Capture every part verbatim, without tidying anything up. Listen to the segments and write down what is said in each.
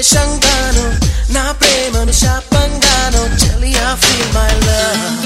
ద్వేషంగాను నా ప్రేమను శాపంగాను చలియా feel my love.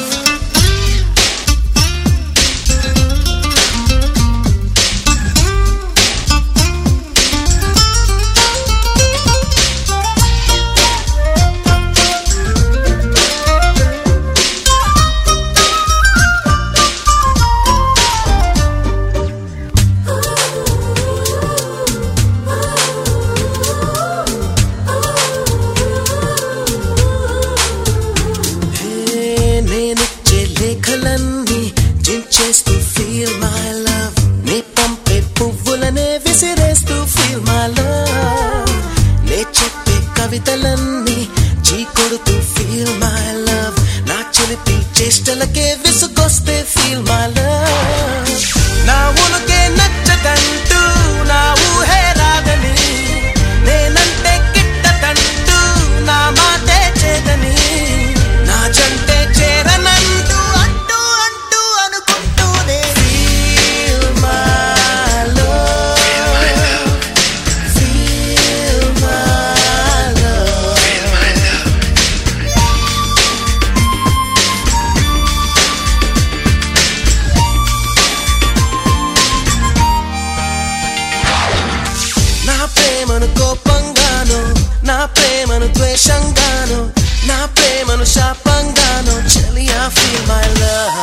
లేఖలన్నీ జించేస్తూ feel my love. నే పంపే పువ్వులనే విసిరేస్తూ feel my love. నే చెప్పే కవితలన్నీ చీకొడుతూ feel my love. నా చిలిపి చేష్టలకే విసుగొస్తే feel my love. నా ఉనుకే నచ్చదంటూ నా ఊహే రాదని నేనంటే గిట్టదంటూ నా మాటే చేదని నా జంటే చేరనంటూ అంటూ అంటూ అనుకుంటూనే feel my love, feel my love. నా ప్రేమను కోపంగాను నా ప్రేమను ద్వేషంగాను నా ప్రేమను శాపంగాను చలియా feel my love.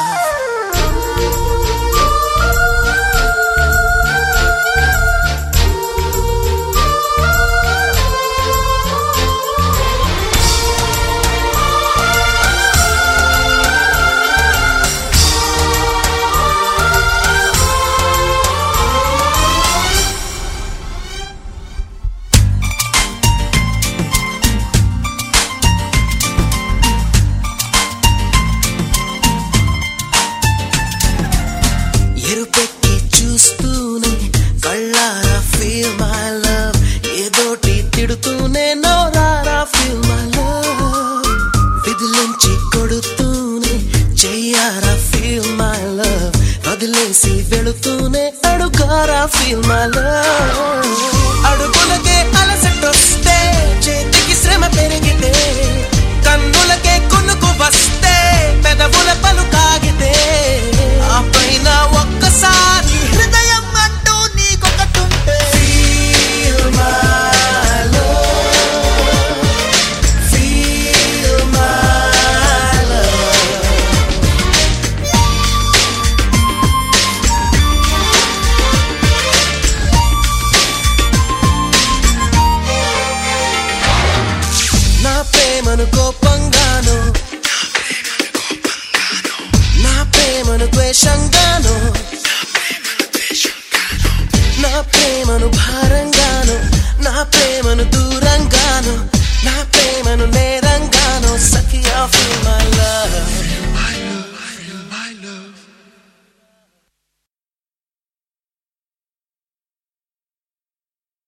ఎరుపెట్టి చూస్తూనే కళ్ళారా feel my love. ఏదోటి తిడుతూనే నోరారా feel my love. విదిలించి కొడుతూనే చెయ్యారా feel my love. వదిలేసి వెళుతూనే అడుగారా feel my love. అడుగులకే అలసటొస్తే చేతికి శ్రమ పెరిగితే కన్నులకే కొనుకు వస్తే పెదవుల పలు కాగితే ఆ పైన ఒక్కసారి హృదయం అంటూ నీకొకటుంటే feel my love, feel my love. నా ప్రేమను కోపంగాను నా ప్రేమను ద్వేషంగాను నా ప్రేమను భార